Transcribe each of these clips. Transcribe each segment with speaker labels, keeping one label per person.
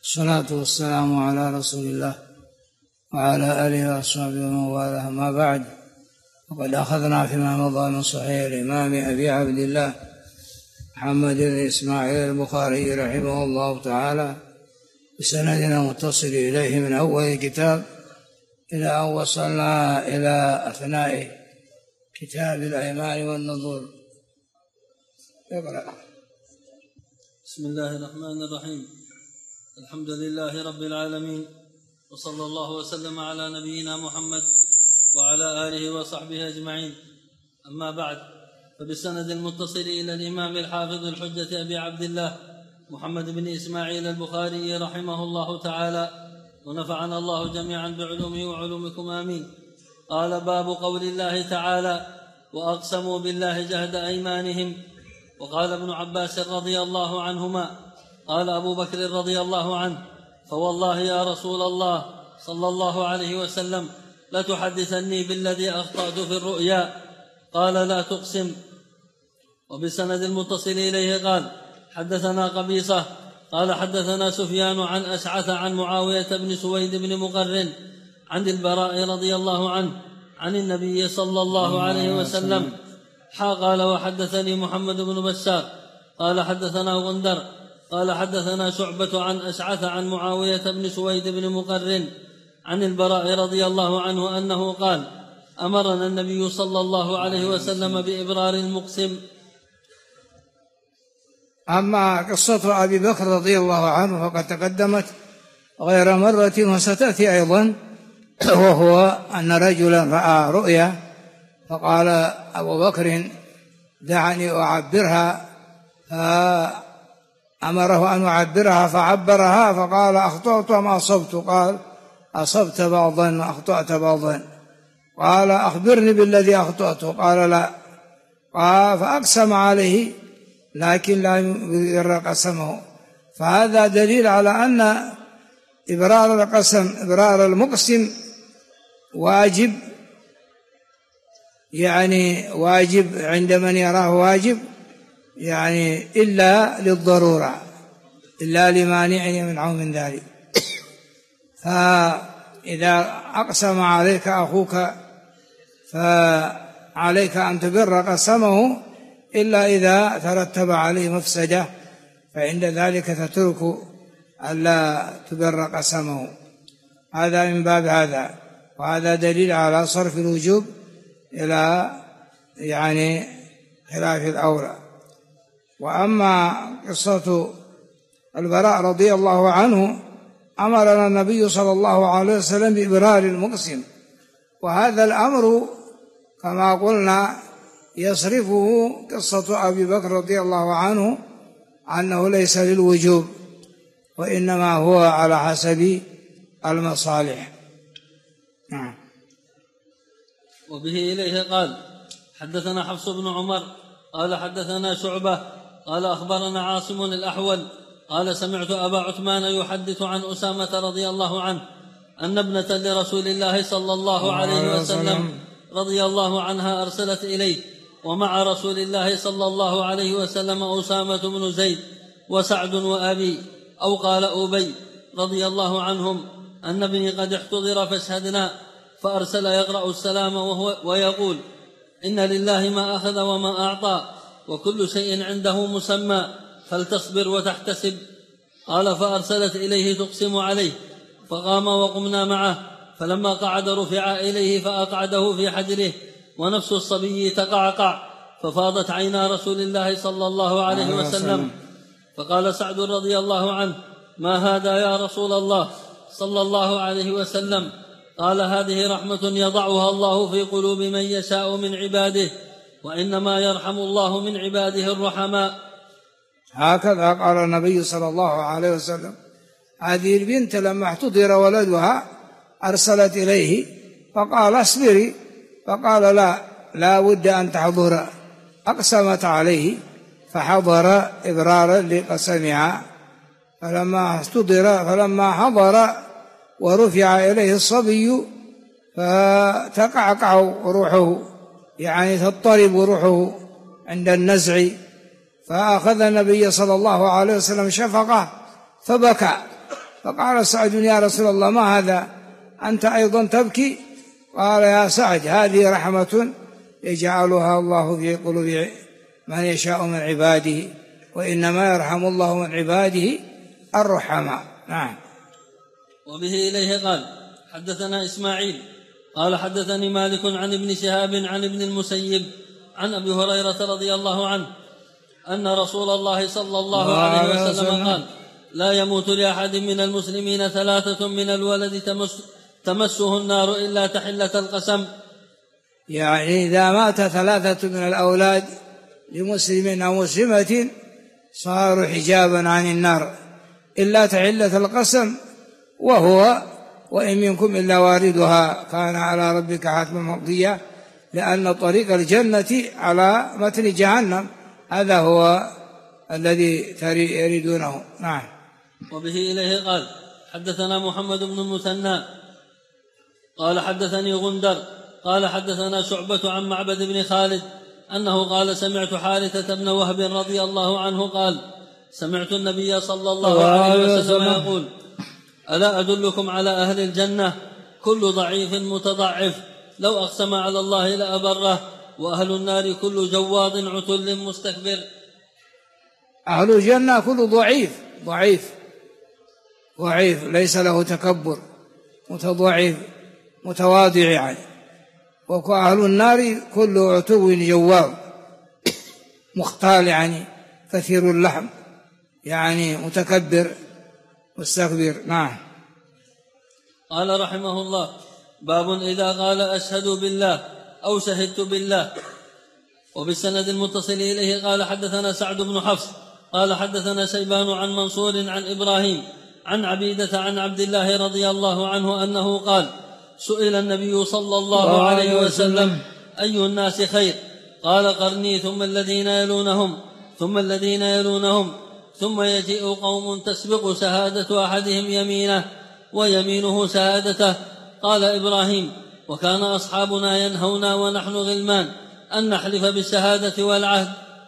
Speaker 1: الصلاة والسلام على رسول الله وعلى آله وأصحابه ومن والاه، ما بعد. وقد أخذنا فيما مضى من صحيح الإمام أبي عبد الله محمد بن إسماعيل البخاري رحمه الله تعالى بسندنا متصل إليه من أول الكتاب إلى أن وصلنا إلى أثناء كتاب الأيمان والنذور. اقرأ.
Speaker 2: بسم الله الرحمن الرحيم. الحمد لله رب العالمين، وصلى الله وسلم على نبينا محمد وعلى آله وصحبه أجمعين. أما بعد، فبالسند المتصل إلى الإمام الحافظ الحجة أبي عبد الله محمد بن إسماعيل البخاري رحمه الله تعالى، ونفعنا الله جميعا بعلومه وعلومكم آمين. قال: باب قول الله تعالى: وأقسموا بالله جهد أيمانهم. وقال ابن عباس رضي الله عنهما: قال أبو بكر رضي الله عنه: فوالله يا رسول الله صلى الله عليه وسلم لتحدثني بالذي أخطأت في الرؤيا. قال: لا تقسم. وبسند المتصل إليه قال: حدثنا قبيصة قال: حدثنا سفيان عن أشعث عن معاوية بن سويد بن مقرن عن البراء رضي الله عنه عن النبي صلى الله عليه وسلم. قال: وحدثني محمد بن بشار قال: حدثنا غندر قال: حدثنا شعبة عن أشعث عن معاوية بن سويد بن مقرن عن البراء رضي الله عنه أنه قال: أمرنا النبي صلى الله عليه وسلم بإبرار المقسم.
Speaker 1: أما قصة أبي بكر رضي الله عنه فقد تقدمت غير مرة وستأتي أيضا، وهو أن رجلا رأى رؤيا فقال أبو بكر: دعني أعبرها، فأمره أن يعبرها فعبرها، فقال: أخطأت أم أصبت؟ قال: أصبت بعضا وأخطأت بعضا. قال: أخبرني بالذي أخطأت. قال: لا. قال: فأقسم عليه لكن لا يبرر قسمه. فهذا دليل على أن إبرار القسم، إبرار المقسم واجب، يعني واجب عند من يراه واجب، يعني إلا للضرورة، إلا لمانع يمنعه من ذلك. فإذا أقسم عليك أخوك فعليك أن تبر قسمه، إلا إذا ترتب عليه مفسدة، فعند ذلك تترك ألا تبر قسمه. هذا من باب هذا، وهذا دليل على صرف الوجوب إلى يعني خلاف الأولى. وأما قصة البراء رضي الله عنه، أمرنا النبي صلى الله عليه وسلم بإبرار المقسم، وهذا الأمر كما قلنا يصرفه قصة أبي بكر رضي الله عنه أنه ليس للوجوب، وإنما هو على حسب المصالح.
Speaker 2: وبه إليه قال: حدثنا حفص بن عمر قال: حدثنا شعبة قال: أخبرنا عاصم الأحول قال: سمعت أبا عثمان يحدث عن أسامة رضي الله عنه أن ابنة لرسول الله صلى الله عليه وسلم رضي الله عنها أرسلت إليه، ومع رسول الله صلى الله عليه وسلم أسامة بن زيد وسعد وأبي، أو قال أبي رضي الله عنهم، أن ابني قد احتضر فاشهدنا. فأرسل يقرأ السلام ويقول: إن لله ما أخذ وما أعطى، وكل شيء عنده مسمى، فلتصبر وتحتسب. قال: فأرسلت إليه تقسم عليه، فقام وقمنا معه، فلما قعد رفع إليه فأقعده في حجره، ونفس الصبي تقعقع، ففاضت عينا رسول الله صلى الله عليه وسلم. فقال سعد رضي الله عنه: ما هذا يا رسول الله صلى الله عليه وسلم؟ قال: هذه رحمة يضعها الله في قلوب من يشاء من عباده، وإنما يرحم الله من عباده الرحماء.
Speaker 1: هكذا قال النبي صلى الله عليه وسلم. هذه البنت لما احتضر ولدها أرسلت إليه فقال: اصبري، فقال: لا بد أن تحضر. أقسمت عليه فحضر إبرارا لقسمها، فلما حضر ورفع إليه الصبي فتقعقع روحه، يعني تضطرب روحه عند النزع، فأخذ النبي صلى الله عليه وسلم شفقة فبكى، فقال سعد يا رسول الله ما هذا أنت أيضا تبكي؟ قال يا سعد هذه رحمة يجعلها الله في قلوب من يشاء من عباده وإنما يرحم الله من عباده الرحماء. نعم.
Speaker 2: وبه إليه قال حدثنا إسماعيل قال حدثني مالك عن ابن شهاب عن ابن المسيب عن أبي هريرة رضي الله عنه أن رسول الله صلى الله عليه وسلم قال لا يموت لأحد من المسلمين 3 من الولد تمسه النار إلا تحلة القسم.
Speaker 1: يعني إذا مات 3 من الأولاد لمسلم أو مسلمة صاروا حجابا عن النار إلا تحلة القسم، وهو وإن منكم إلا واردها كان على ربك حتما مقضيا، لأن طريق الجنة على متن جهنم، هذا هو الذي يريدونه. نعم.
Speaker 2: وبه إليه قال حدثنا محمد بن المثنى قال حدثني غندر قال حدثنا شعبة عن معبد بن خالد أنه قال سمعت حارثة بن وهب رضي الله عنه قال سمعت النبي صلى الله عليه وسلم يقول ألا أدلكم على أهل الجنة كل ضعيف متضعف لو أقسم على الله لأبره، وأهل النار كل جواض عتل مستكبر.
Speaker 1: أهل الجنة كل ضعيف ليس له تكبر، متضعف متواضع يعني. وأهل النار كل عتو جواب مختال يعني كثير اللحم يعني متكبر مستكبر. نعم.
Speaker 2: قال رحمه الله باب إذا قال أشهد بالله أو شهدت بالله. وبالسند المتصل إليه قال حدثنا سعد بن حفص قال حدثنا شيبان عن منصور عن إبراهيم عن عبيدة عن عبد الله رضي الله عنه أنه قال سئل النبي صلى الله عليه وسلم أي الناس خير؟ قال قرني ثم الذين يلونهم ثم الذين يلونهم ثم يجيء قوم تسبق شهادة أحدهم يمينه ويمينه شهادته. قال إبراهيم وكان أصحابنا ينهونا ونحن غلمان أن نحلف بالشهادة والعهد.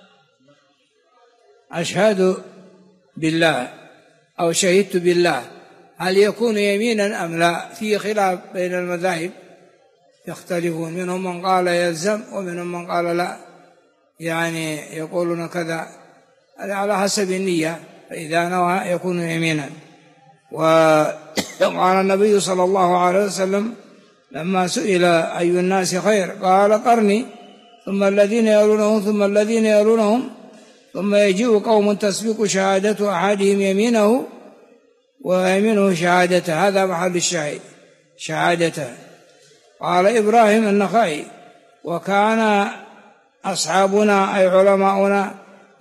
Speaker 1: أشهد بالله أو شهدت بالله هل يكون يمينا أم لا؟ في خلاف بين المذاهب يختلفون، منهم من قال يلزم ومنهم من قال لا، يعني يقولون كذا على حسب النية، فإذا نوى يكون يمينا. وقال النبي صلى الله عليه وسلم لما سئل أي الناس خير قال قرني ثم الذين يلونهم ثم الذين يلونهم ثم يجيء قوم تسبق شهادة أحدهم يمينه ويمينه شهادته. هذا محل الشاهد شهادته. قال إبراهيم النخعي وكان أصحابنا أي علماؤنا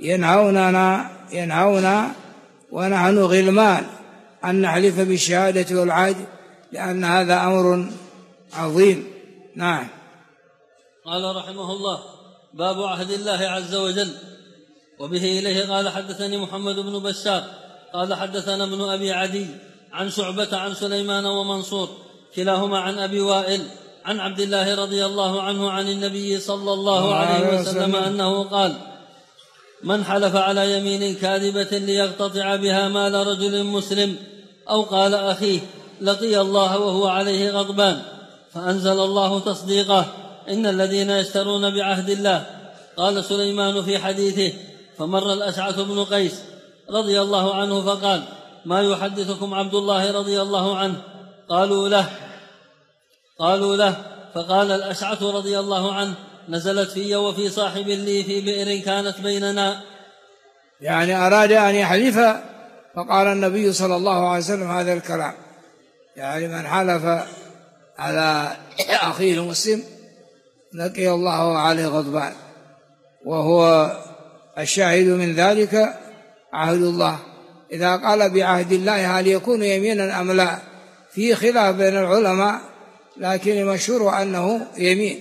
Speaker 1: ينهونا ونحن غلمان أن نحلف بالشهادة والعهد لأن هذا أمر عظيم. نعم.
Speaker 2: قال رحمه الله باب عهد الله عز وجل. وبه إليه قال حدثني محمد بن بشار قال حدثنا ابن أبي عدي عن شعبة عن سليمان ومنصور كلاهما عن أبي وائل عن عبد الله رضي الله عنه عن النبي صلى الله عليه وسلم أنه قال من حلف على يمين كاذبة ليقتطع بها مال رجل مسلم أو قال أخيه لقي الله وهو عليه غضبان فأنزل الله تصديقه إن الذين يشترون بعهد الله. قال سليمان في حديثه فمر الأشعث بن قيس رضي الله عنه فقال ما يحدثكم عبد الله رضي الله عنه؟ قالوا له فقال الأشعث رضي الله عنه نزلت في وفي صاحب لي في بئر كانت بيننا.
Speaker 1: يعني أراد أن يحلف فقال النبي صلى الله عليه وسلم هذا الكلام، يعني من حلف على أخيه المسلم لقي الله عليه غضبان، وهو الشاهد من ذلك عهد الله. إذا قال بعهد الله هل يكون يمينا أم لا؟ في خلاف بين العلماء، لكن المشهور أنه يمين.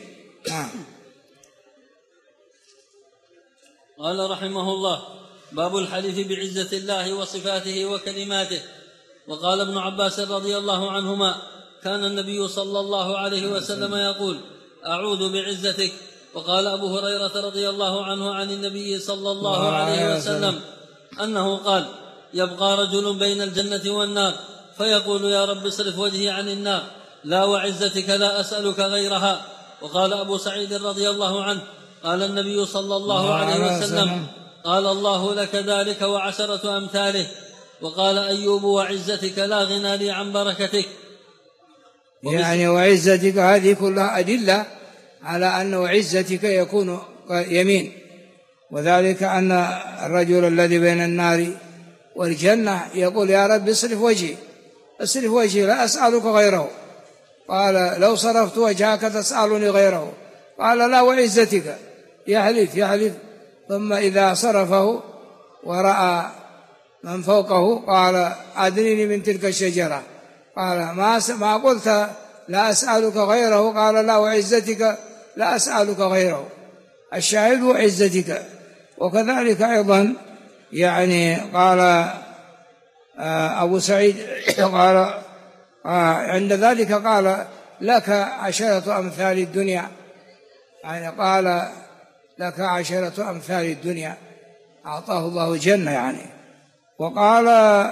Speaker 2: قال رحمه الله باب الحلف بعزة الله وصفاته وكلماته. وقال ابن عباس رضي الله عنهما كان النبي صلى الله عليه وسلم يقول أعوذ بعزتك. وقال أبو هريرة رضي الله عنه عن النبي صلى الله عليه وسلم أنه قال يبقى رجل بين الجنة والنار فيقول يا رب اصرف وجهي عن النار، لا وعزتك لا أسألك غيرها. وقال أبو سعيد رضي الله عنه قال النبي صلى الله عليه وسلم قال الله لك ذلك وعشرة أمثاله. وقال أيوب وعزتك لا غنى لي عن بركتك.
Speaker 1: يعني وعزتك هذه كلها أدلة على أن وعزتك يكون يمين، وذلك أن الرجل الذي بين النار والجنة يقول يا رب اصرف وجهي لا أسألك غيره. قال لو صرفت وجهك تسألني غيره. قال لا وعزتك، يحلف ثم إذا صرفه ورأى من فوقه قال أدنيني من تلك الشجرة. قال ما قلت لا أسألك غيره؟ قال لا وعزتك لا أسألك غيره. الشاهد وعزتك. وكذلك أيضا يعني قال أبو سعيد قال عند ذلك قال لك 10 أمثال الدنيا، يعني قال لك 10 أمثال الدنيا، أعطاه الله الجنة يعني. وقال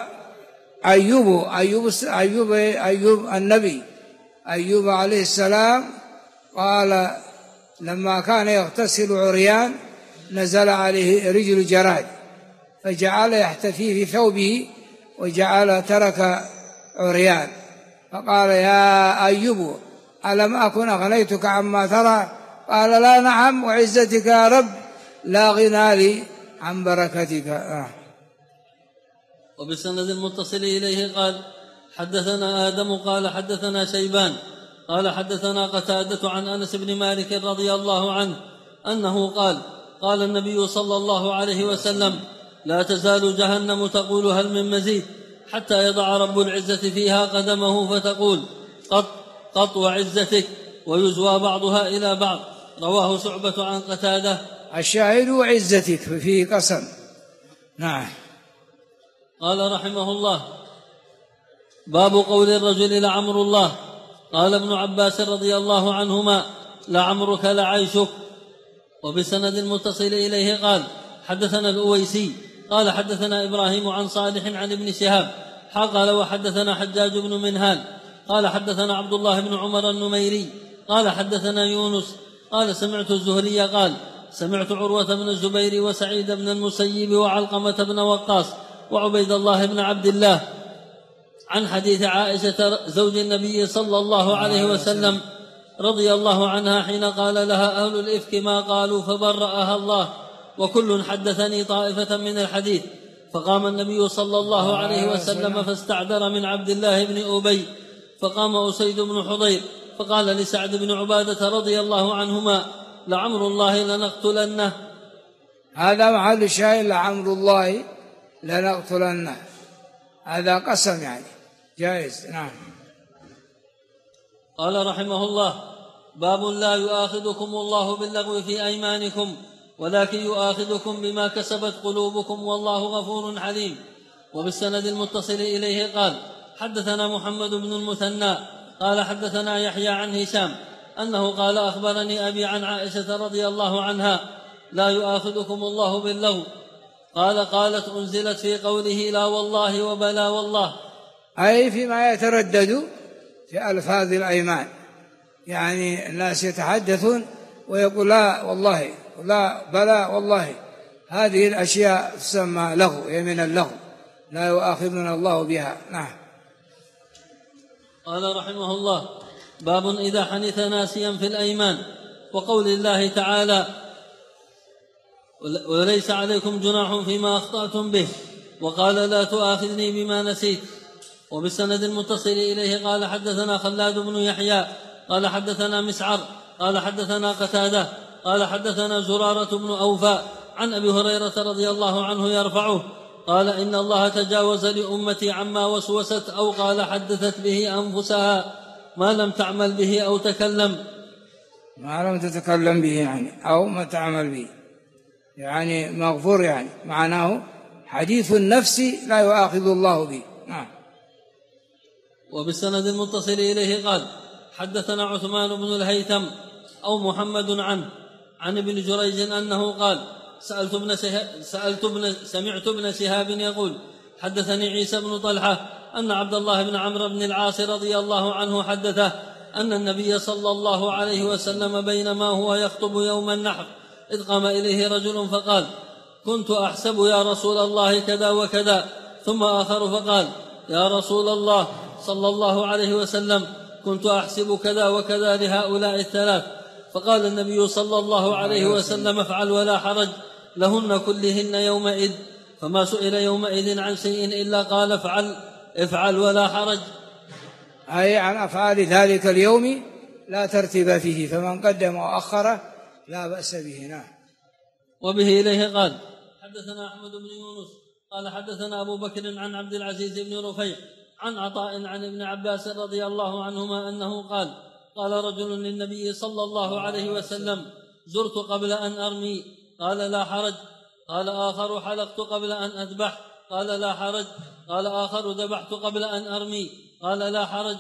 Speaker 1: أيوب النبي أيوب عليه السلام قال لما كان يغتسل عريان نزل عليه رجل جراد فجعل يحتفي في ثوبه وجعل ترك عريان، فقال يا أيوب ألم أكن أغنيتك عما ترى؟ قال لا نعم وعزتك يا رب لا غنى لي عن بركتك.
Speaker 2: وبالسند المتصل إليه قال حدثنا آدم قال حدثنا شيبان قال حدثنا قتادة عن أنس بن مالك رضي الله عنه أنه قال النبي صلى الله عليه وسلم لا تزال جهنم تقول هل من مزيد حتى يضع رب العزة فيها قدمه فتقول قط وعزتك، ويزوى بعضها إلى بعض. رواه شعبة عن قتادة.
Speaker 1: الشاهد وعزتك فيه قسم. نعم.
Speaker 2: قال رحمه الله باب قول الرجل لعمر الله. قال ابن عباس رضي الله عنهما لعمرك لعيشك. وبسند المتصل إليه قال حدثنا الأويسي قال حدثنا إبراهيم عن صالح عن ابن شهاب قال وحدثنا حجاج بن منهال قال حدثنا عبد الله بن عمر النميري قال حدثنا يونس قال سمعت الزهري قال سمعت عروة بن الزبير وسعيد بن المسيب وعلقمة بن وقاص وعبيد الله بن عبد الله عن حديث عائشة زوج النبي صلى الله عليه وسلم رضي الله عنها حين قال لها أهل الإفك ما قالوا فبرأها الله وكل حدثني طائفة من الحديث. فقام النبي صلى الله عليه وسلم فاستعذر من عبد الله بن أبي، فقام أسيد بن حضير فقال لسعد بن عبادة رضي الله عنهما لعمر الله لنقتلنه.
Speaker 1: هذا محل الشاهد لعمر الله لنقتلنه، هذا قسم يعني جائز. نعم.
Speaker 2: قال رحمه الله باب لا يؤاخذكم الله باللغو في أيمانكم ولكن يؤاخذكم بما كسبت قلوبكم والله غفور حليم. وبالسند المتصل إليه قال حدثنا محمد بن المثنى قال حدثنا يحيى عن هشام أنه قال أخبرني أبي عن عائشة رضي الله عنها لا يؤاخذكم الله باللغو قالت أنزلت في قوله لا والله وبلا والله،
Speaker 1: أي فيما يتردد في ألفاظ الأيمان، يعني الناس يتحدثون ويقول لا والله لا بلا والله، هذه الأشياء تسمى لغو، يمين اللغو، لا يؤاخذنا الله بها. نعم.
Speaker 2: قال رحمه الله باب إذا حنث ناسيا في الأيمان وقول الله تعالى وليس عليكم جناح فيما أخطأتم به وقال لا تؤاخذني بما نسيت. وبالسند المتصل إليه قال حدثنا خلاد بن يحيى قال حدثنا مسعر قال حدثنا قتادة قال حدثنا زرارة بن أوفى عن أبي هريرة رضي الله عنه يرفعه قال إن الله تجاوز لأمتي عما وسوست أو قال حدثت به أنفسها ما لم تعمل به أو تكلم،
Speaker 1: ما لم تتكلم به يعني أو ما تعمل به، يعني مغفور، يعني معناه حديث النفس لا يؤاخذ الله به. نعم.
Speaker 2: وبالسند المتصل إليه قال حدثنا عثمان بن الهيثم أو محمد عن ابن جريج أنه قال سمعت ابن شهاب يقول حدثني عيسى بن طلحة أن عبد الله بن عمرو بن العاص رضي الله عنه حدثه أن النبي صلى الله عليه وسلم بينما هو يخطب يوم النحر إذ قام إليه رجل فقال: كنت أحسب يا رسول الله كذا وكذا. ثم آخر فقال: يا رسول الله صلى الله عليه وسلم كنت أحسب كذا وكذا لهؤلاء الثلاث. فقال النبي صلى الله عليه وسلم: افعل ولا حرج، لهن كلهن يومئذ. فما سئل يومئذ عن شيء إلا قال: افعل ولا حرج،
Speaker 1: أي عن أفعال ذلك اليوم لا ترتيب فيه، فمن قدم وأخره لا بأس به. نعم.
Speaker 2: وبه إليه قال: حدثنا أحمد بن يونس قال حدثنا أبو بكر عن عبد العزيز بن رفيع عن عطاء عن ابن عباس رضي الله عنهما أنه قال: قال رجل للنبي صلى الله عليه وسلم: زرت قبل أن أرمي، قال: لا حرج. قال آخر: حلقت قبل أن أذبح، قال: لا حرج. قال آخر: ذبحت قبل أن أرمي، قال: لا حرج.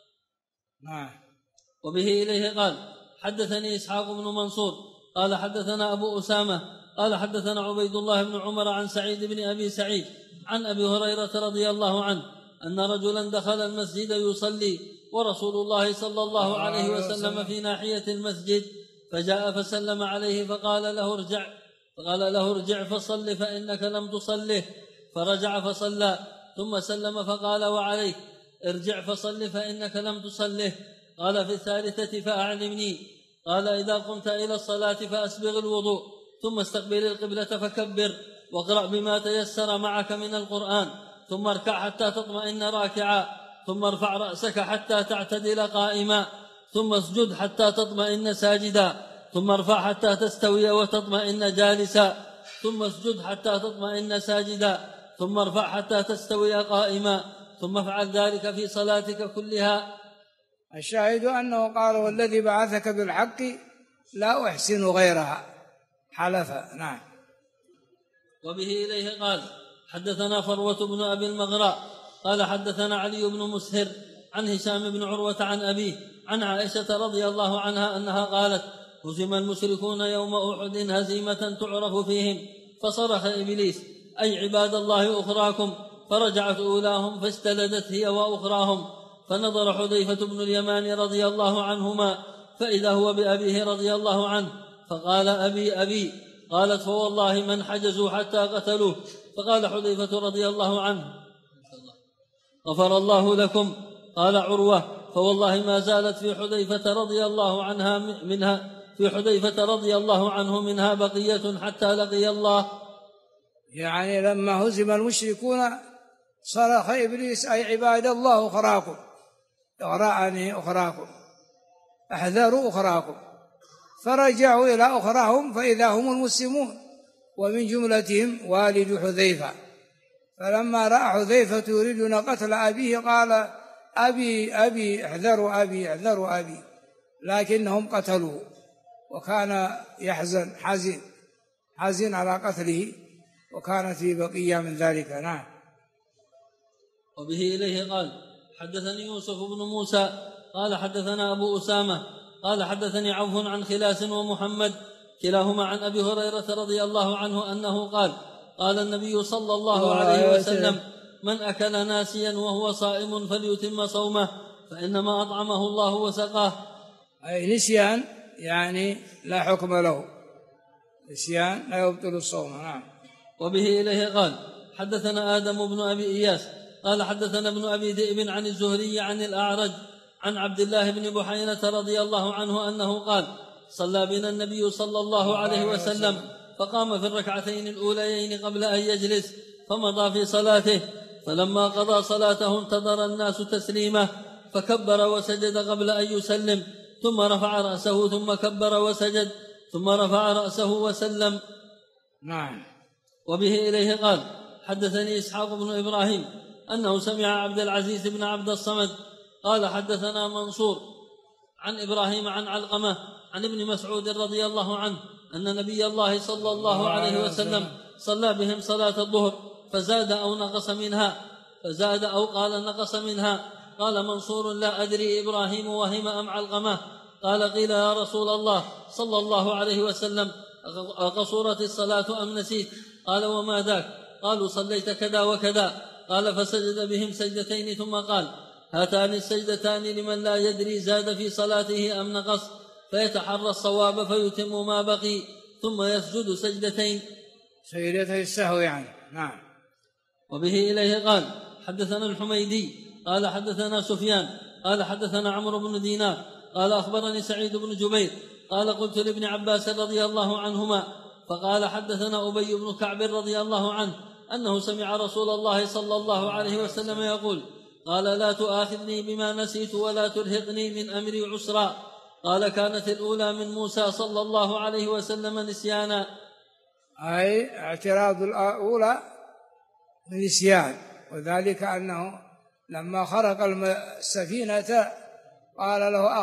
Speaker 2: وبه إليه قال: حدثني إسحاق بن منصور قال حدثنا أبو أسامة قال حدثنا عبيد الله بن عمر عن سعيد بن أبي سعيد عن أبي هريرة رضي الله عنه أن رجلا دخل المسجد يصلي ورسول الله صلى الله عليه وسلم في ناحية المسجد، فجاء فسلم عليه فقال له: ارجع فصل فإنك لم تصله. فرجع فصلى ثم سلم فقال: وعليك، ارجع فصل فإنك لم تصله. قال: في الثالثة: فأعلمني. قال: إذا قمت إلى الصلاة فأسبغ الوضوء، ثم استقبل القبلة فكبر، واقرأ بما تيسر معك من القرآن، ثم اركع حتى تطمئن راكعا، ثم ارفع رأسك حتى تعتدل قائما، ثم اسجد حتى تطمئن ساجدا، ثم ارفع حتى تستوي وتطمئن جالسا، ثم اسجد حتى تطمئن ساجدا، ثم ارفع حتى تستوي قائما، ثم افعل ذلك في صلاتك كلها.
Speaker 1: الشاهد أنه قال: والذي بعثك بالحق لا أحسن غيرها، حلف. نعم.
Speaker 2: وبه إليه قال: حدثنا فروة بن أبي المغراء قال حدثنا علي بن مسهر عن هشام بن عروة عن أبيه عن عائشة رضي الله عنها أنها قالت: هزم المشركون يوم أحد هزيمة تعرف فيهم، فصرخ إبليس: أي عباد الله أخراكم، فرجعت أولاهم فاستلدت هي وأخراهم، فنظر حذيفة بن اليمان رضي الله عنهما فإذا هو بأبيه رضي الله عنه، فقال: أبي. قالت: فوالله من حجزوا حتى قتلوه. فقال حذيفة رضي الله عنه: غفر الله لكم. قال عروة: فوالله ما زالت في حذيفة رضي الله عنه منها بقية حتى لقي الله.
Speaker 1: يعني لما هزم المشركون صرخ إبليس: أي عباد الله أخراكم، اغرأني أخراكم، احذروا أخراكم. فرجعوا إلى أخراهم فإذا هم المسلمون، ومن جملتهم والد حذيفة. فلما رأى حذيفة يريدون قتل أبيه قال: أبي احذروا أبي، لكنهم قتلوه، وكان يحزن حزين على قتله، وكانت في بقية من ذلك. نعم.
Speaker 2: وبه إليه قال: حدثني يوسف بن موسى قال حدثنا أبو أسامة قال حدثني عوف عن خلاس ومحمد كلاهما عن أبي هريرة رضي الله عنه أنه قال: قال النبي صلى الله عليه وسلم: من أكل ناسيا وهو صائم فليتم صومه، فإنما أطعمه الله وسقاه.
Speaker 1: أي نسيان يعني لا حكم له، نسيان لا يبطل الصوم. نعم.
Speaker 2: وبه إليه قال: حدثنا آدم بن أبي إياس قال حدثنا ابن أبي ذئب عن الزهري عن الأعرج عن عبد الله بن بحينة رضي الله عنه أنه قال: صلى بنا النبي صلى الله عليه وسلم، فقام في الركعتين الأوليين قبل أن يجلس، فمضى في صلاته، فلما قضى صلاته انتظر الناس تسليمه، فكبر وسجد قبل أن يسلم، ثم رفع رأسه ثم كبر وسجد، ثم رفع رأسه وسلم.
Speaker 1: نعم.
Speaker 2: وبه إليه قال: حدثني إسحاق بن إبراهيم أنه سمع عبد العزيز بن عبد الصمد قال حدثنا منصور عن إبراهيم عن علقمة عن ابن مسعود رضي الله عنه أن نبي الله صلى الله عليه وسلم صلى بهم صلاة الظهر فزاد أو قال نقص منها. قال منصور: لا أدري إبراهيم وهم أم علقمة. قال: قيل: يا رسول الله صلى الله عليه وسلم، أقصرت الصلاة أم نسيت؟ قال: وما ذاك؟ قالوا: صليت كذا وكذا. قال فسجد بهم سجدتين ثم قال هاتان السجدتان لمن لا يدري زاد في صلاته أم نقص، فيتحرى الصواب فيتم ما بقي ثم يسجد سجدتين
Speaker 1: سجدتي السهو يعني. نعم.
Speaker 2: وبه إليه قال حدثنا الحميدي قال حدثنا سفيان قال حدثنا عمرو بن دينار قال أخبرني سعيد بن جبير قال قلت لابن عباس رضي الله عنهما فقال حدثنا أبي بن كعب رضي الله عنه أنه سمع رسول الله صلى الله عليه وسلم يقول قال لا تؤاخذني بما نسيت ولا ترهقني من أمري عسرا. قال كانت الأولى من موسى صلى الله عليه وسلم نسيانا،
Speaker 1: أي اعتراض الأولى نسيان، وذلك أنه لما خرق السفينة قال له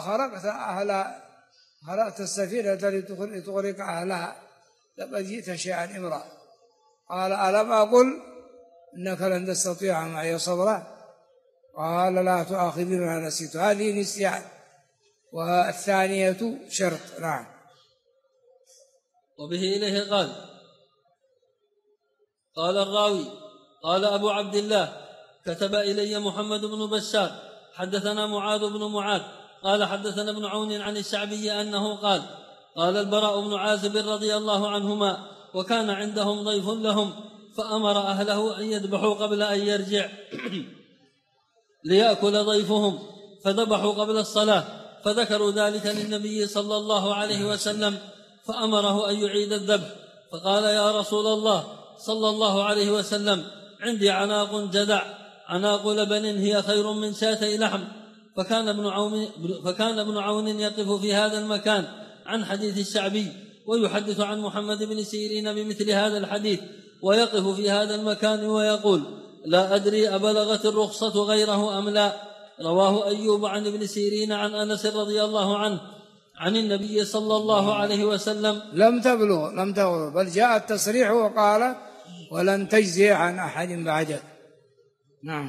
Speaker 1: خرقت السفينة لتغرق أهلها لقد جئت شيئا إمرا. قال ألم أقل إنك لن تستطيع معي صبرا؟ قال لا تؤاخذني بما نسيت. هذه نسيان، والثانية شرط. نعم.
Speaker 2: وبه إليه قال الراوي قال أبو عبد الله كتب إلي محمد بن بشار حدثنا معاذ بن معاذ قال حدثنا ابن عون عن الشعبي أنه قال البراء بن عازب رضي الله عنهما وكان عندهم ضيف لهم فأمر أهله أن يذبحوا قبل أن يرجع ليأكل ضيفهم، فذبحوا قبل الصلاة، فذكروا ذلك للنبي صلى الله عليه وسلم فأمره أن يعيد الذبح، فقال يا رسول الله صلى الله عليه وسلم عندي عناق جدع، عناق لبن هي خير من شاتي لحم. فكان ابن عون يقف في هذا المكان عن حديث الشعبي ويحدث عن محمد بن سيرين بمثل هذا الحديث، ويقف في هذا المكان ويقول لا أدري أبلغت الرخصة غيره أم لا. رواه أيوب عن ابن سيرين عن أنس رضي الله عنه عن النبي صلى الله عليه وسلم
Speaker 1: لم تبلغ بل جاء التصريح وقال ولن تجزي عن أحد بعدك. نعم.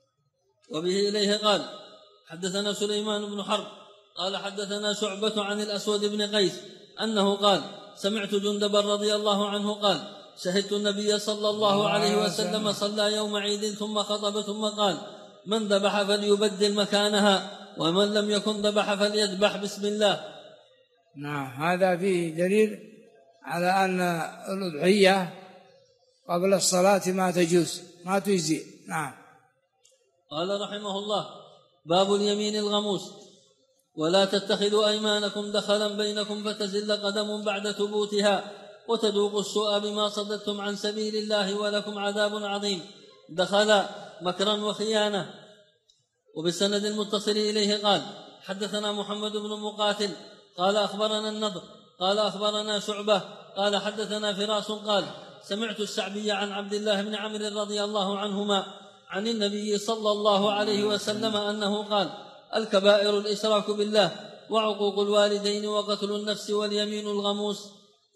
Speaker 2: وبه إليه قال حدثنا سليمان بن حرب قال حدثنا شعبة عن الأسود بن قيس أنه قال سمعت جندبا رضي الله عنه قال شهدت النبي صلى الله عليه وسلم صلى يوم عيد ثم خطب ثم قال من ذبح فليبدل مكانها ومن لم يكن ذبح فليذبح بسم الله.
Speaker 1: نعم. هذا فيه دليل على أن الأضحية قبل الصلاة ما تجوز ما تجزي. نعم.
Speaker 2: قال رحمه الله باب اليمين الغموس ولا تتخذوا أيمانكم دخلا بينكم فتزل قدم بعد ثبوتها وتذوقوا السوء بما صددتم عن سبيل الله ولكم عذاب عظيم. دخل مكرا وخيانة. وبالسند المتصل إليه قال حدثنا محمد بن مقاتل قال أخبرنا النضر قال أخبرنا شعبة قال حدثنا فراس قال سمعت الشعبي عن عبد الله بن عمرو رضي الله عنهما عن النبي صلى الله عليه وسلم أنه قال الكبائر الإشراك بالله وعقوق الوالدين وقتل النفس واليمين الغموس.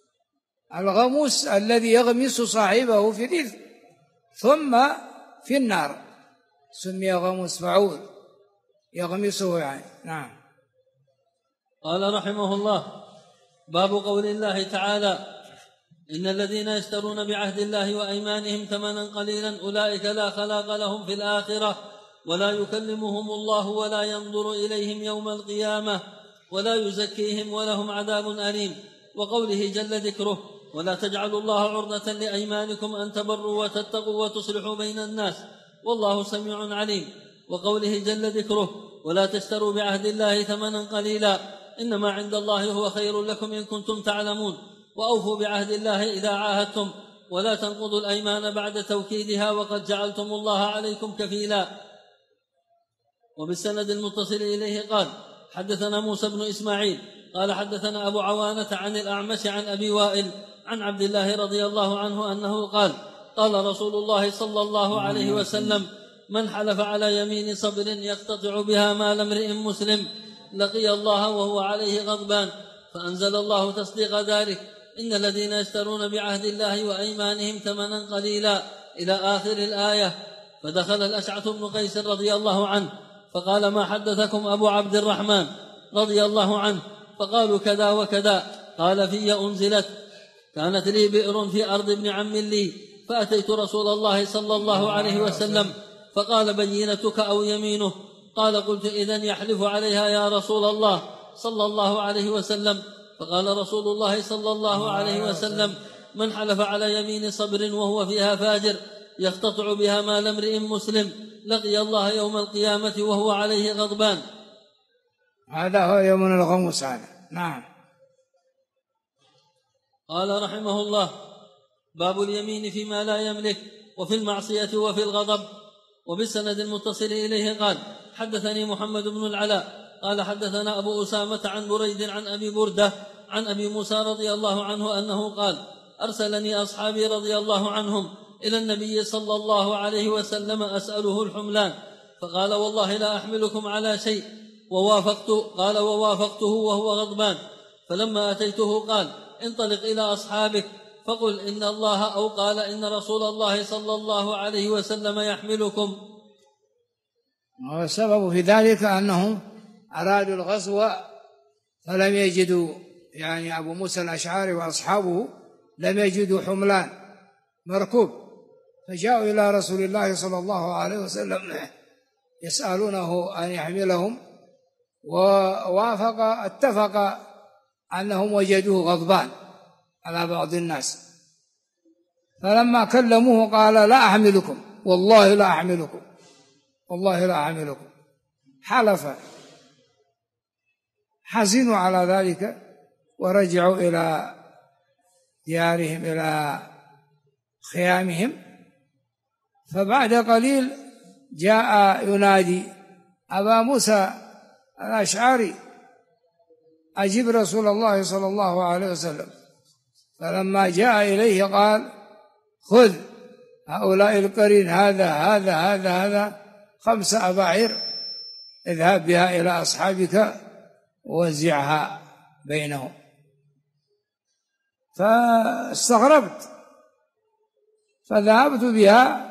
Speaker 1: الغموس الذي يغمس صاحبه في الإثم ثم في النار سمي غموس فعول يغمسه يعني. نعم.
Speaker 2: قال رحمه الله باب قول الله تعالى إن الذين يشترون بعهد الله وأيمانهم ثمنا قليلا أولئك لا خلاق لهم في الآخرة ولا يكلمهم الله ولا ينظر إليهم يوم القيامة ولا يزكيهم ولهم عذاب أليم. وقوله جل ذكره ولا تجعلوا الله عرضة لأيمانكم أن تبروا وتتقوا وتصلحوا بين الناس والله سميع عليم. وقوله جل ذكره ولا تشتروا بعهد الله ثمنا قليلا إنما عند الله هو خير لكم إن كنتم تعلمون وأوفوا بعهد الله إذا عاهدتم ولا تنقضوا الأيمان بعد توكيدها وقد جعلتم الله عليكم كفيلا. وبالسند المتصل إليه قال حدثنا موسى بن إسماعيل قال حدثنا أبو عوانة عن الأعمش عن أبي وائل عن عبد الله رضي الله عنه أنه قال رسول الله صلى الله عليه وسلم من حلف على يمين صبر يقتطع بها مال امرئ مسلم لقي الله وهو عليه غضبان. فأنزل الله تصديق ذلك إن الذين يشترون بعهد الله وأيمانهم ثمنا قليلا إلى آخر الآية. فدخل الأشعث بن قيس رضي الله عنه فقال ما حدثكم أبو عبد الرحمن رضي الله عنه؟ فقالوا كذا وكذا. قال في أنزلت كانت لي بئر في أرض ابن عم لي فأتيت رسول الله صلى الله عليه وسلم فقال بينتك أو يمينه؟ قال قلت إذن يحلف عليها يا رسول الله صلى الله عليه وسلم. فقال رسول الله صلى الله عليه وسلم من حلف على يمين صبر وهو فيها فاجر يقتطع بها مال امرئ مسلم لقي الله يوم القيامة وهو عليه غضبان.
Speaker 1: هذا هو يوم الغموس هذا. نعم.
Speaker 2: قال رحمه الله باب اليمين فيما لا يملك وفي المعصية وفي الغضب. وبالسند المتصل إليه قال حدثني محمد بن العلاء قال حدثنا أبو أسامة عن بريد عن أبي بردة عن أبي موسى رضي الله عنه أنه قال أرسلني أصحابي رضي الله عنهم إلى النبي صلى الله عليه وسلم أسأله الحملان فقال والله لا أحملكم على شيء ووافقته وهو غضبان. فلما أتيته قال انطلق إلى أصحابك فقل إن الله أو قال إن رسول الله صلى الله عليه وسلم يحملكم.
Speaker 1: والسبب في ذلك أنهم أرادوا الغزو فلم يجدوا، يعني أبو موسى الأشعري وأصحابه لم يجدوا حملان مركوب، فجاءوا إلى رسول الله صلى الله عليه وسلم يسألونه أن يحملهم، اتفق أنهم وجدوه غضبان على بعض الناس. فلما كلموه قال لا أحملكم، والله لا أحملكم، والله لا أحملكم. حلف. حزنوا على ذلك ورجعوا إلى ديارهم إلى خيامهم. فبعد قليل جاء ينادي أبا موسى الأشعري أجب رسول الله صلى الله عليه وسلم. فلما جاء إليه قال خذ هؤلاء القرين هذا 5 أباعير اذهب بها إلى أصحابك ووزعها بينهم. فاستغربت فذهبت بها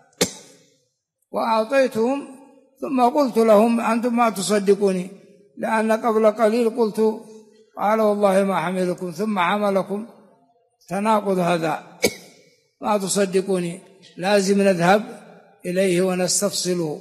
Speaker 1: وأعطيتهم، ثم قلت لهم أنتم ما تصدقوني، لأن قبل قليل قلت قال والله ما حملكم، ثم حملكم. تناقض هذا، ما تصدقوني، لازم نذهب إليه ونستفصله.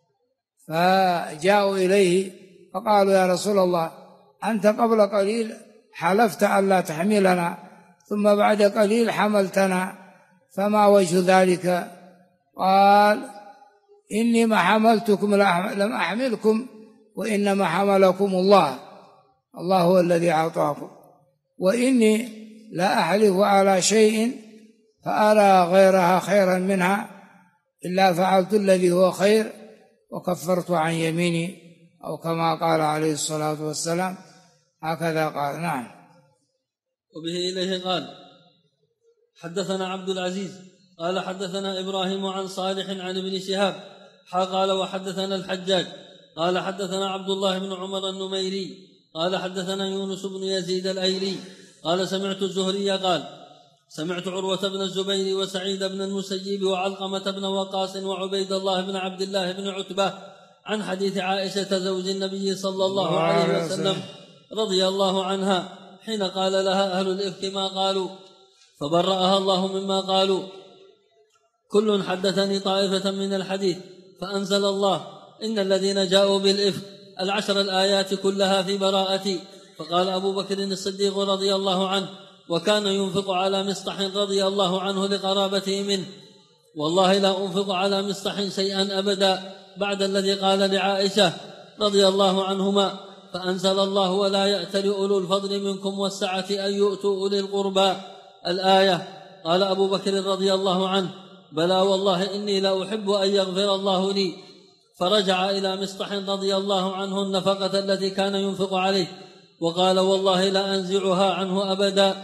Speaker 1: فجاءوا إليه فقالوا يا رسول الله أنت قبل قليل حلفت أن لا تحملنا، ثم بعد قليل حملتنا، فما وجه ذلك؟ قال إني ما حملتكم لم أحملكم، وإنما حملكم الله هو الذي أعطاكم، وإني لا أحلف على شيء فأرى غيرها خيرا منها إلا فعلت الذي هو خير وكفرت عن يميني، أو كما قال عليه الصلاة والسلام، هكذا قال. نعم.
Speaker 2: وبه إليه قال حدثنا عبد العزيز قال حدثنا إبراهيم عن صالح عن ابن شهاب قال وحدثنا الحجاج قال حدثنا عبد الله بن عمر النميري قال حدثنا يونس بن يزيد الأيلي قال سمعت الزهري قال سمعت عروة بن الزبير وسعيد بن المسيب وعلقمة بن وقاص وعبيد الله بن عبد الله بن عتبة عن حديث عائشة زوج النبي صلى الله عليه وسلم رضي الله عنها حين قال لها أهل الإفك ما قالوا فبرأها الله مما قالوا. كل حدثني طائفة من الحديث فأنزل الله إن الذين جاءوا بالإفك 10 الآيات كلها في براءتي. فقال أبو بكر الصديق رضي الله عنه وكان ينفق على مصطح رضي الله عنه لقرابته منه والله لا أنفق على مصطح شيئا أبدا بعد الذي قال لعائشة رضي الله عنهما. فأنزل الله ولا يأتل أولو الفضل منكم والسعة أن يؤتوا أولي القربى الآية. قال أبو بكر رضي الله عنه بلى والله إني لا أحب أن يغفر الله لي. فرجع إلى مصطح رضي الله عنه النفقة التي كان ينفق عليه وقال والله لا أنزعها عنه أبدا.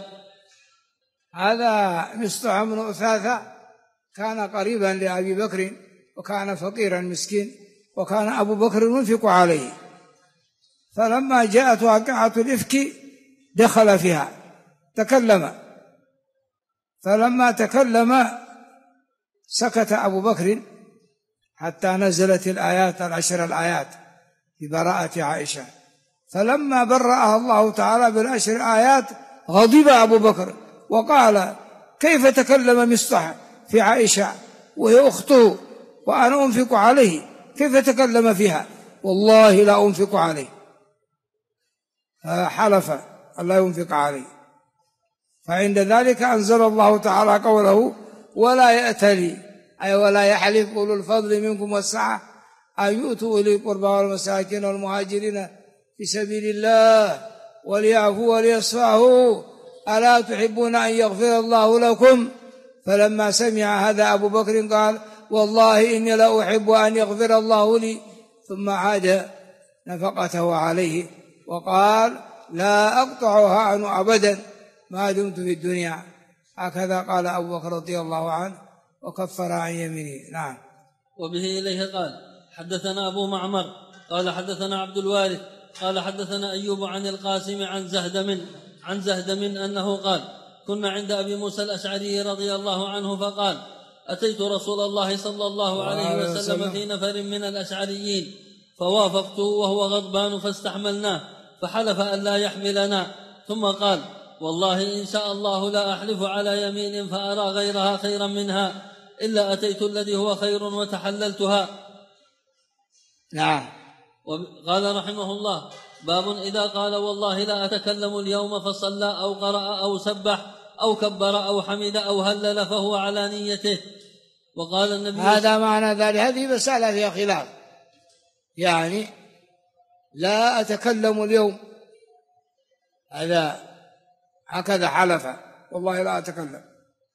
Speaker 1: هذا مصطح بن أثاثة كان قريبا لأبي بكر وكان فقيرا مسكين، وكان أبو بكر ينفق عليه. فلما جاءت واقعة الإفك دخل فيها تكلم، فلما تكلم سكت أبو بكر حتى نزلت الآيات 10 الآيات في براءة عائشة. فلما برأها الله تعالى ب10 آيات غضب أبو بكر وقال كيف تكلم مصطح في عائشة وهي أخته وأنا أنفق عليه، كيف تكلم فيها؟ والله لا أنفق عليه، حلف أن لا ينفق عليه. فعند ذلك أنزل الله تعالى قوله ولا يأتلي، أي ولا يحلف أولو الفضل منكم والسعة أن يؤتوا أولي القربى والمساكين والمهاجرين في سبيل الله وليعفوا وليصفحوا ألا تحبون أن يغفر الله لكم؟ فلما سمع هذا أبو بكر قال والله إني لا أحب أن يغفر الله لي، ثم عاد نفقته عليه وقال لا أقطعها عنه أبدا ما دمت في الدنيا. هكذا قال أبو بكر رضي الله عنه وكفر عن يمينه. نعم.
Speaker 2: وبه إليه قال حدثنا أبو معمر قال حدثنا عبد الوارث قال حدثنا أيوب عن القاسم عن زهدم أنه قال كنا عند أبي موسى الأشعري رضي الله عنه فقال أتيت رسول الله صلى الله عليه وسلم في نفر من الأشعريين فوافقته وهو غضبان فاستحملناه فحلف أن لا يحملنا، ثم قال والله إن شاء الله لا أحلف على يمين فأرى غيرها خيرا منها إلا أتيت الذي هو خير وتحللتها.
Speaker 1: نعم.
Speaker 2: قال رحمه الله باب إذا قال والله لا أتكلم اليوم فصلى أو قرأ أو سبح أو كبر أو حمد أو هلل فهو على نيته. وقال النبي
Speaker 1: هذا معنى ذلك، هذه مسألة فيها خلاف، يعني لا أتكلم اليوم هذا هكذا حلف والله لا أتكلم،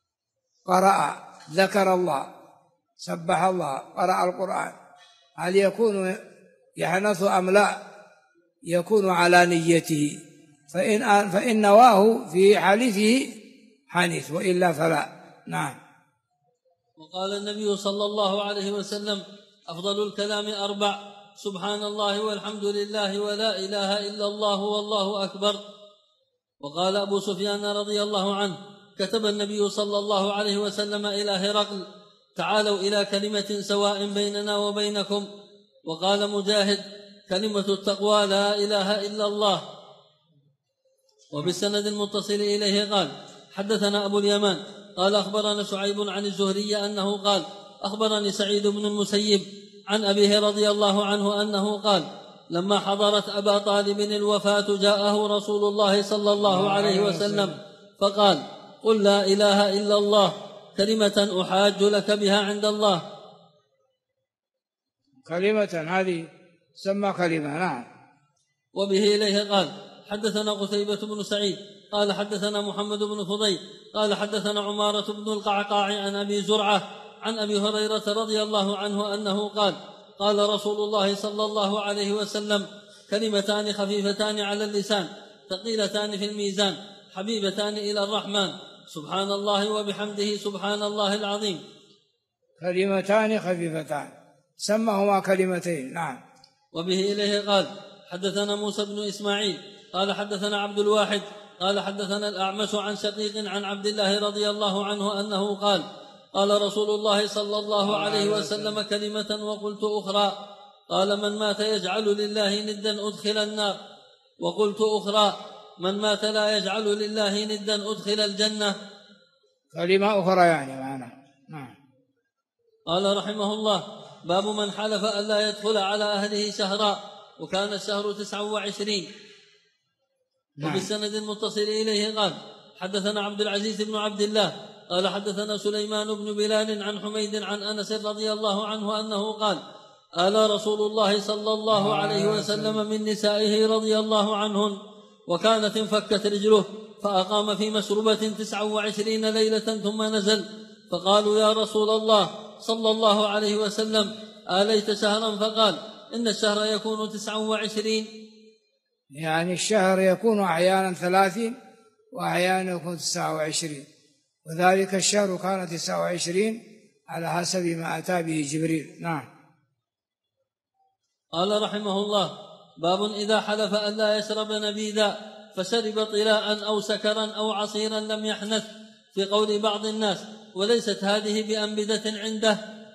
Speaker 1: قرأ ذكر الله سبح الله قرأ القرآن، هل يكون يحنث أم لا؟ يكون على نيته، فإن نواه في حلفه حنث وإلا فلا. نعم.
Speaker 2: وقال النبي صلى الله عليه وسلم أفضل الكلام 4 سبحان الله والحمد لله ولا إله إلا الله والله أكبر. وقال أبو سفيان رضي الله عنه كتب النبي صلى الله عليه وسلم إلى هرقل تعالوا إلى كلمة سواء بيننا وبينكم. وقال مجاهد كلمة التقوى لا إله إلا الله. وبالسند المتصل إليه قال حدثنا أبو اليمان قال أخبرنا شعيب عن الزهري أنه قال أخبرني سعيد بن المسيب عن أبيه رضي الله عنه أنه قال لما حضرت أبا طالب الوفاة جاءه رسول الله صلى الله عليه وسلم فقال قل لا إله إلا الله كلمة أحاج لك بها عند الله.
Speaker 1: كلمة هذه سمى كلمة. نعم.
Speaker 2: وبه إليه قال حدثنا قتيبة بن سعيد قال حدثنا محمد بن فضيل قال حدثنا عمارة بن القعقاع عن أبي زرعة عن أبي هريرة رضي الله عنه أنه قال قال رسول الله صلى الله عليه وسلم كلمتان خفيفتان على اللسان ثقيلتان في الميزان حبيبتان إلى الرحمن سبحان الله وبحمده سبحان الله العظيم.
Speaker 1: كلمتان خفيفتان سمهما كلمتين. نعم.
Speaker 2: وبه إليه قال حدثنا موسى بن إسماعيل قال حدثنا عبد الواحد قال حدثنا الأعمش عن شقيق عن عبد الله رضي الله عنه أنه قال قال رسول الله صلى الله عليه وسلم كلمة وقلت أخرى قال من مات يجعل لله ندا أدخل النار وقلت أخرى من مات لا يجعل لله ندا أدخل الجنة.
Speaker 1: كلمة أخرى يعني معنا. نعم.
Speaker 2: قال رحمه الله باب من حلف ألا يدخل على أهله شهرا وكان الشهر 29.
Speaker 1: نعم.
Speaker 2: وبالسند المتصل إليه قال حدثنا عبد العزيز بن عبد الله قال حدثنا سليمان بن بلال عن حميد عن أنس رضي الله عنه أنه قال آل رسول الله صلى الله عليه وسلم من نسائه رضي الله عنهن وكانت انفكت رجله فأقام في مشربة 29 ليلة ثم نزل فقالوا يا رسول الله صلى الله عليه وسلم آليت شهرا؟ فقال إن الشهر يكون 29.
Speaker 1: يعني الشهر يكون أحيانا 30 وأحيانا يكون 29 وذلك الشهر كان 29 على حسب ما أتى به جبريل. نعم.
Speaker 2: قال رحمه الله باب إذا حلف أن لا يشرب نبيذا فشرب طلاء أو سكرا أو عصيرا لم يحنث في قول بعض الناس وليست هذه بأنبذة عنده.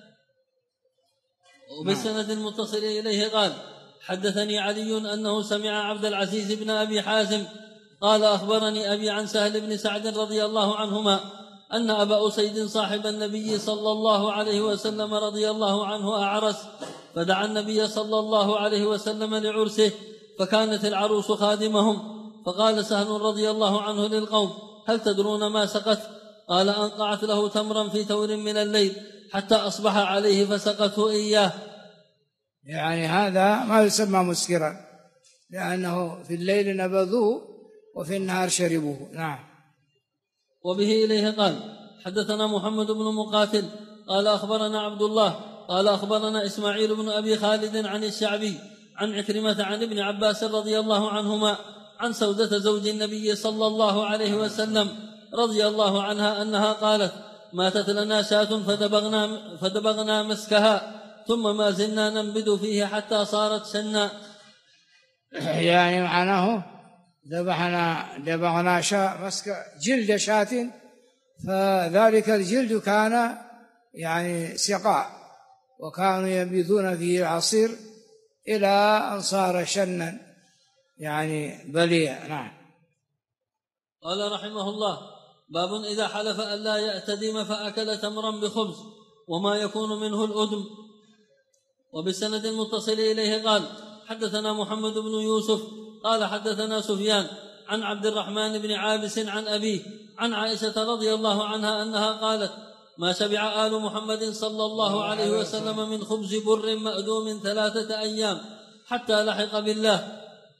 Speaker 2: وبالسند المتصل إليه قال حدثني علي أنه سمع عبد العزيز بن أبي حازم قال أخبرني أبي عن سهل بن سعد رضي الله عنهما أن أبا أسيد صاحب النبي صلى الله عليه وسلم رضي الله عنه أعرس، فدعا النبي صلى الله عليه وسلم لعرسه، فكانت العروس خادمهم، فقال سهل رضي الله عنه للقوم: هل تدرون ما سقت؟ قال: أنقعت له تمرا في تور من الليل حتى أصبح عليه فسقته إياه.
Speaker 1: يعني هذا ما يسمى مسكرا، لأنه في الليل نبذوه وفي النهار شربوه. نعم.
Speaker 2: وبه إليه قال: حدثنا محمد بن مقاتل قال أخبرنا عبد الله قال أخبرنا إسماعيل بن أبي خالد عن الشعبي عن عكرمة عن ابن عباس رضي الله عنهما عن سودة زوج النبي صلى الله عليه وسلم رضي الله عنها أنها قالت: ماتت لنا شاة فدبغنا مسكها ثم ما زلنا ننبذ فيه حتى صارت شنا.
Speaker 1: يعني معناه دبغنا مسك جلد شاة، فذلك الجلد كان يعني سقاء، وكانوا ينبذون فيه العصير إلى أن صار شنا يعني بليا. نعم.
Speaker 2: قال رحمه الله: باب إذا حلف ألا يأتدم فأكل تمرا بخبز وما يكون منه الأدم. وبالسند المتصل إليه قال: حدثنا محمد بن يوسف قال حدثنا سفيان عن عبد الرحمن بن عابس عن أبيه عن عائشة رضي الله عنها أنها قالت: ما شبع آل محمد صلى الله عليه وسلم من خبز بر مأدوم 3 أيام حتى لحق بالله،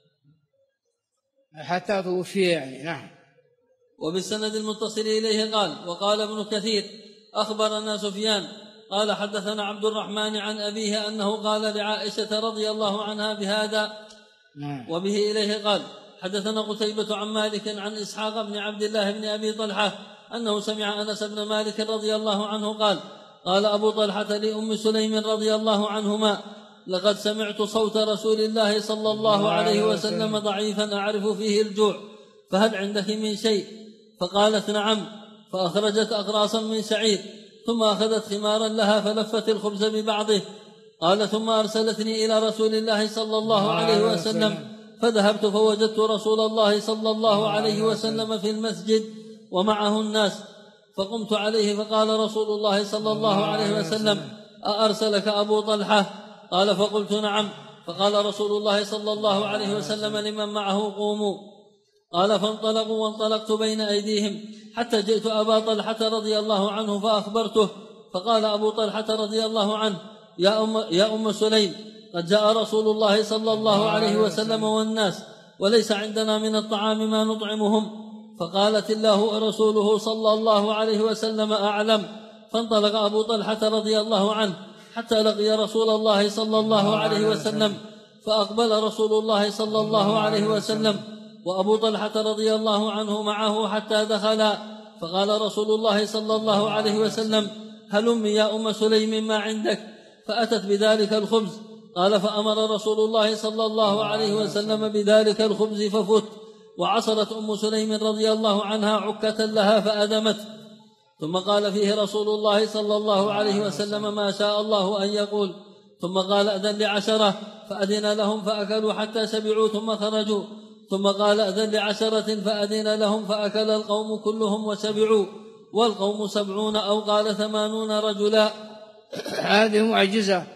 Speaker 1: حتى توفي يعني. نعم.
Speaker 2: وبالسند المتصل إليه قال: وقال ابن كثير أخبرنا سفيان قال حدثنا عبد الرحمن عن أبيه أنه قال لعائشة رضي الله عنها بهذا. وبه إليه قال: حدثنا قتيبة عن مالك عن إسحاق بن عبد الله بن أبي طلحة أنه سمع أنس بن مالك رضي الله عنه قال: قال أبو طلحة لأم سليم رضي الله عنهما: لقد سمعت صوت رسول الله صلى الله عليه وسلم ضعيفا أعرف فيه الجوع، فهل عندك من شيء؟ فقالت: نعم. فأخرجت أقراصا من شعير، ثم أخذت خمارا لها فلفت الخبز ببعضه. قال: ثم أرسلتني إلى رسول الله صلى الله عليه وسلم، فذهبت فوجدت رسول الله صلى الله عليه وسلم في المسجد ومعه الناس، فقمت عليه فقال رسول الله صلى الله عليه وسلم: أأرسلك أبو طلحة؟ قال: فقلت: نعم. فقال رسول الله صلى الله عليه وسلم لمن معه: قوموا. قال: فانطلقوا وانطلقت بين أيديهم حتى جئت أبا طلحة رضي الله عنه فأخبرته، فقال أبو طلحة رضي الله عنه: يا أم سليم، قد جاء رسول الله صلى الله عليه وسلم والناس، وليس عندنا من الطعام ما نطعمهم. فقالت: الله ورسوله صلى الله عليه وسلم أعلم. فانطلق أبو طلحة رضي الله عنه حتى لقي رسول الله صلى الله عليه وسلم، فأقبل رسول الله صلى الله عليه وسلم وأبو طلحة رضي الله عنه معه حتى دخلا، فقال رسول الله صلى الله عليه وسلم: هلم يا أم سليم ما عندك؟ فأتت بذلك الخبز. قال: فأمر رسول الله صلى الله عليه وسلم بذلك الخبز ففت، وعصرت أم سليم رضي الله عنها عكة لها فأدمت. ثم قال فيه رسول الله صلى الله عليه وسلم ما شاء الله أن يقول، ثم قال: أذن ل10 فأذن لهم فأكلوا حتى شبعوا ثم خرجوا، ثم قال: أذن ل10 فأذن لهم فأكل القوم كلهم وشبعوا، والقوم 70 أو قال 80 رجلا.
Speaker 1: هذه معجزة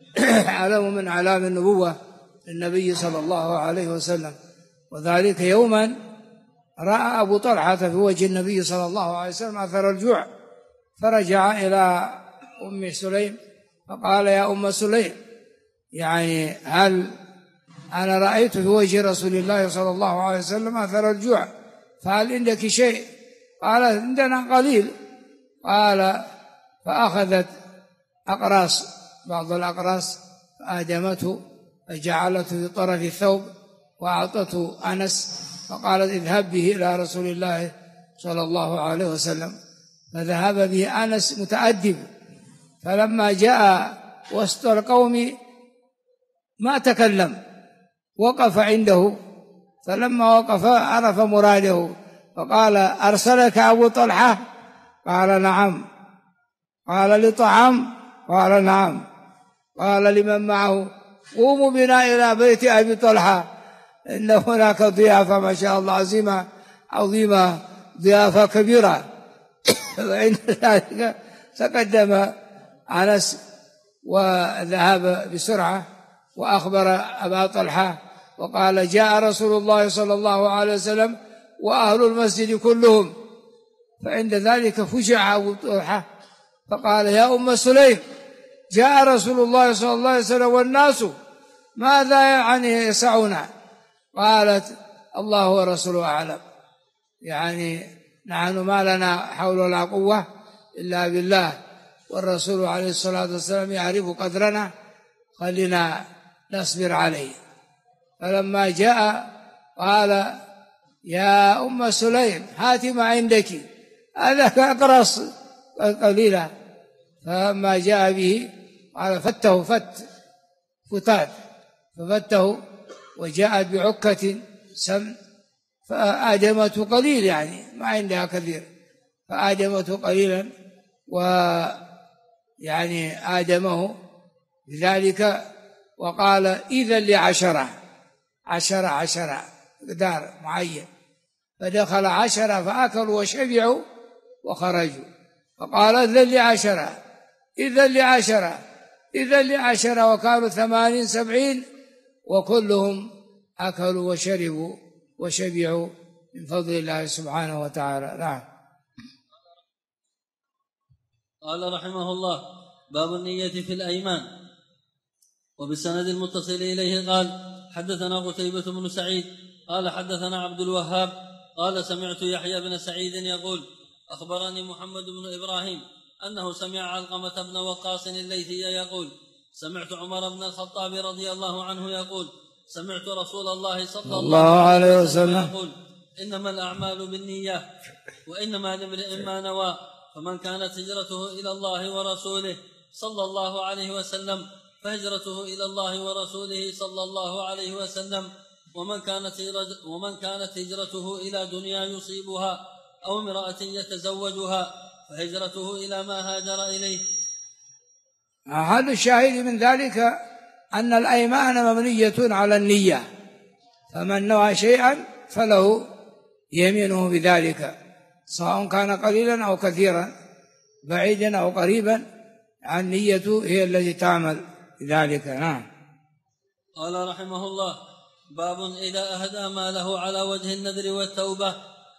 Speaker 1: علم من أعلام النبوة للنبي صلى الله عليه وسلم. وذلك يوما رأى أبو طلحة في وجه النبي صلى الله عليه وسلم أثر الجوع، فرجع إلى أم سليم فقال: يا أم سليم، يعني هل أنا رأيت في وجه رسول الله صلى الله عليه وسلم أثر الجوع، فهل عندك شيء؟ قال: عندنا قليل. قال: فأخذت أقراص، بعض الأقراص، فآدمته فجعلته في طرف الثوب وأعطته أنس، فقالت: اذهب به إلى رسول الله صلى الله عليه وسلم. فذهب به أنس متأدب، فلما جاء وسط القوم ما تكلم، وقف عنده، فلما وقف عرف مراده فقال: أرسلك أبو طلحة؟ قال: نعم. قال: لطعام؟ قال: نعم. قال لمن معه: قوموا بنا إلى بيت أبي طلحة، إن هناك ضيافة ما شاء الله عظيمة، ضيافة كبيرة. وعند ذلك تقدم أنس وذهب بسرعة وأخبر أبا طلحة وقال جاء رسول الله صلى الله عليه وسلم وأهل المسجد كلهم. فعند ذلك فجع أبو طلحة فقال يا أم سليم جاء رسول الله صلى الله عليه وسلم والناس ماذا يعني يسعنا؟ قالت الله ورسوله أعلم، يعني نحن ما لنا حول ولا قوة إلا بالله، والرسول عليه الصلاة والسلام يعرف قدرنا، خلينا نصبر عليه. فلما جاء قال يا أم سليم هاتي ما عندك، هذا أقرص قليلا. فلما جاء به قال فته فتات ففته وجاءت بعكة سمن فآدمته قليل، يعني ما عندها كثير، فآدمته قليلا ويعني آدمه بذلك. وقال إذا لعشرة مقدار معين، فدخل 10 فأكلوا وشبعوا وخرجوا. فقال إذا لعشرة وكانوا 80 70 وكلهم أكلوا وشربوا وشبعوا من فضل الله سبحانه وتعالى. نعم.
Speaker 2: قال رحمه الله باب النية في الأيمان. وبالسند المتصل إليه قال حدثنا قتيبة بن سعيد قال حدثنا عبد الوهاب قال سمعت يحيى بن سعيد يقول أخبرني محمد بن إبراهيم أنه سمع علقمة بن وقاص الليثي يقول سمعت عمر بن الخطاب رضي الله عنه يقول سمعت رسول الله صلى الله عليه وسلم يقول إنما الأعمال بالنيات وإنما لامرئ ما نوى، فمن كانت هجرته إلى الله ورسوله صلى الله عليه وسلم فهجرته إلى الله ورسوله صلى الله عليه وسلم، ومن كانت هجرته إلى دنيا يصيبها أو امرأة يتزوجها فهجرته إلى ما هاجر إليه.
Speaker 1: هذا الشاهد من ذلك أن الأيمان مبنية على النية، فمن نوى شيئا فله يمينه بذلك، سواء كان قليلا أو كثيرا، بعيدا أو قريبا، النية هي التي تعمل بذلك. نعم.
Speaker 2: قال رحمه الله باب إذا أهدى ماله على وجه النذر والتوبة.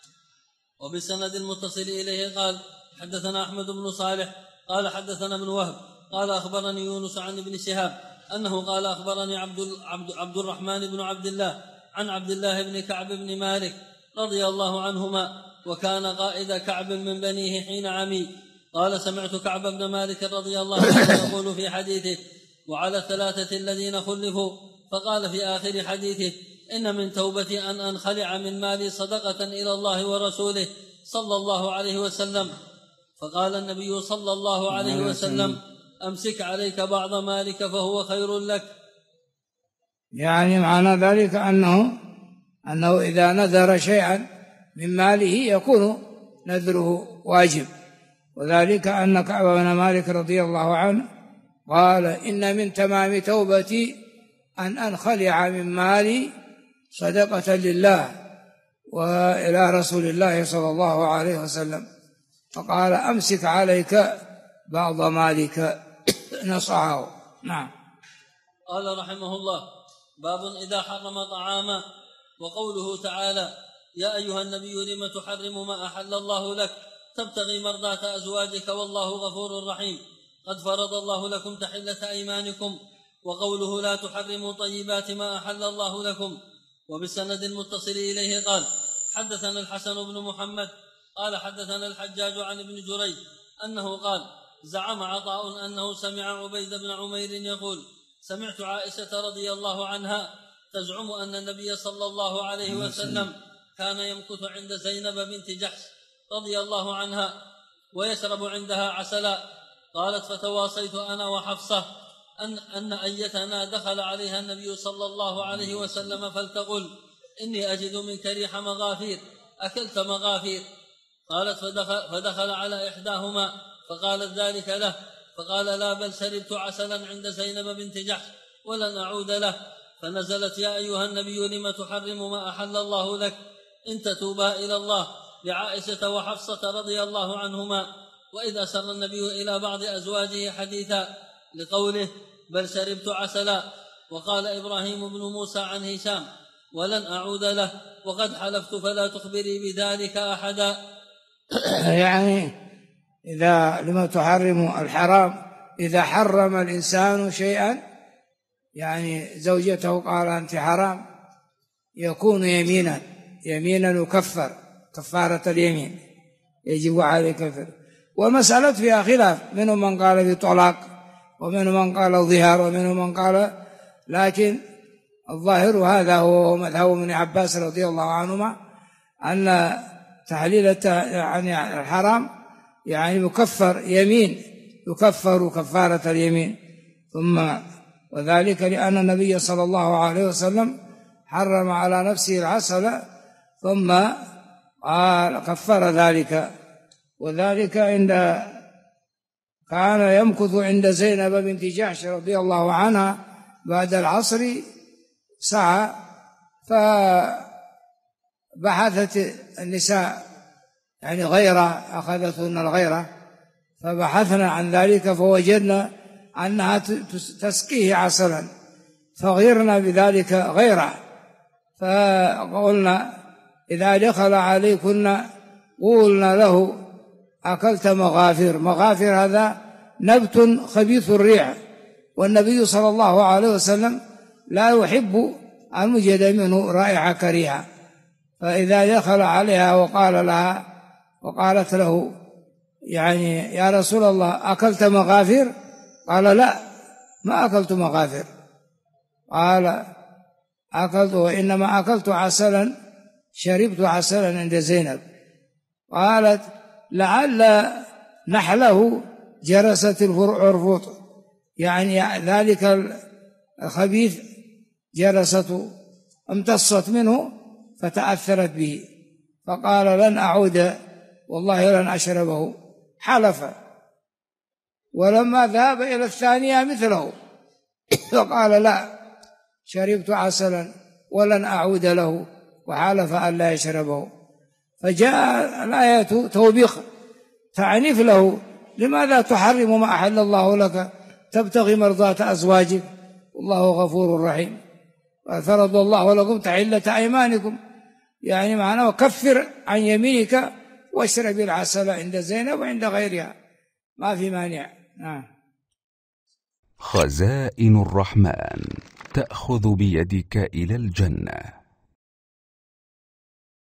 Speaker 2: وبسند المتصل إليه قال حدثنا أحمد بن صالح قال حدثنا ابن وهب قال أخبرني يونس عن ابن شهاب أنه قال أخبرني عبد الرحمن بن عبد الله عن عبد الله بن كعب بن مالك رضي الله عنهما، وكان قائد كعب من بنيه حين عمي. قال سمعت كعب بن مالك رضي الله عنه يقول في حديثه وعلى 3 الذين خلفوا، فقال في آخر حديثه إن من توبتي أن أنخلع من مالي صدقة إلى الله ورسوله صلى الله عليه وسلم. فقال النبي صلى الله عليه وسلم أمسك عليك بعض مالك فهو خير لك.
Speaker 1: يعني معنى ذلك أنه إذا نذر شيئا من ماله يكون نذره واجب، وذلك أن كعب بن مالك رضي الله عنه قال إن من تمام توبتي أن أنخلع من مالي صدقة لله وإلى رسول الله صلى الله عليه وسلم، فقال أمسك عليك بعض مالك نصعه. نعم.
Speaker 2: قال رحمه الله باب إذا حرم طعاما. وقوله تعالى يا أيها النبي لم تحرم ما أحل الله لك تبتغي مرضاة أزواجك والله غفور رحيم قد فرض الله لكم تحلة أيمانكم. وقوله لا تحرموا طيبات ما أحل الله لكم. وبالسند المتصل إليه قال حدثنا الحسن بن محمد قال حدثنا الحجاج عن ابن جريج أنه قال زعم عطاء أنه سمع عبيد بن عمير يقول سمعت عائشة رضي الله عنها تزعم أن النبي صلى الله عليه وسلم كان يمكث عند زينب بنت جحش رضي الله عنها ويشرب عندها عسلا. قالت فتواصيت أنا وحفصة أن أيتنا دخل عليها النبي صلى الله عليه وسلم فلتقل إني أجد منك ريح مغافير أكلت مغافير. قالت فدخل على إحداهما فقالت ذلك له، فقال لا بل شربت عسلا عند زينب بنت جحش ولن أعود له. فنزلت يا أيها النبي لم تحرم ما أحل الله لك إن تتوبا إلى الله لعائشة وحفصة رضي الله عنهما: وإذ أسر النبي إلى بعض أزواجه حديثا، لقوله: بل شربت عسلا. وقال إبراهيم بن موسى عن هشام: ولن أعود له، وقد حلفت فلا تخبري بذلك أحدا.
Speaker 1: يعني لما تحرم الحرام، إذا حرم الإنسان شيئا، يعني زوجته قال أنت حرام، يكون يمينا يكفر كفارة اليمين، يجب عليه كفر. والمسألة فيها خلاف، منهم من قال بطلاق، ومنهم من قال ظهار، ومنهم من قال، لكن الظاهر هذا هو مذهب ابن عباس رضي الله عنهما، أن تحليل يعني الحرام يعني مكفر يمين، يكفر كفارة اليمين. وذلك لأن النبي صلى الله عليه وسلم حرم على نفسه العسل ثم قال كفر ذلك. وذلك كان يمكث عند زينب بنت جحش رضي الله عنها بعد العصر ساعة، فبحثت النساء يعني غيرة، أخذتهن الغيرة، فبحثنا عن ذلك فوجدنا أنها تسقيه عسلا، فغيرنا بذلك غيره. فقلنا إذا دخل عليكن قولنا له: أكلت مغافر. مغافر هذا نبت خبيث الريح، والنبي صلى الله عليه وسلم لا يحب أن يوجد منه رائحة كريهة. فإذا دخل عليها وقالت له يعني: يا رسول الله أكلت مغافر؟ قال: لا، ما أكلت مغافر. قال: أكلت، وإنما أكلت عسلا، شربت عسلا عند زينب. قالت: لعل نحله جرست العرفوط، يعني ذلك الخبيث جرسته امتصت منه فتأثرت به. فقال: لن أعود والله لن أشربه. حلف، ولما ذهب إلى الثانية مثله، فقال: لا، شربت عسلا ولن أعود له، وحلف أن لا يشربه. فجاء الآية توبيخ، تعنيف له: لماذا تحرم ما أحل الله لك تبتغي مرضات أزواجك والله غفور رحيم، وفرض الله لكم تحلة أيمانكم، يعني معناه كفر عن يمينك واشرب العسل عند زينب وعند غيرها، ما في مانع.
Speaker 3: خزائن الرحمن تأخذ بيدك إلى الجنة.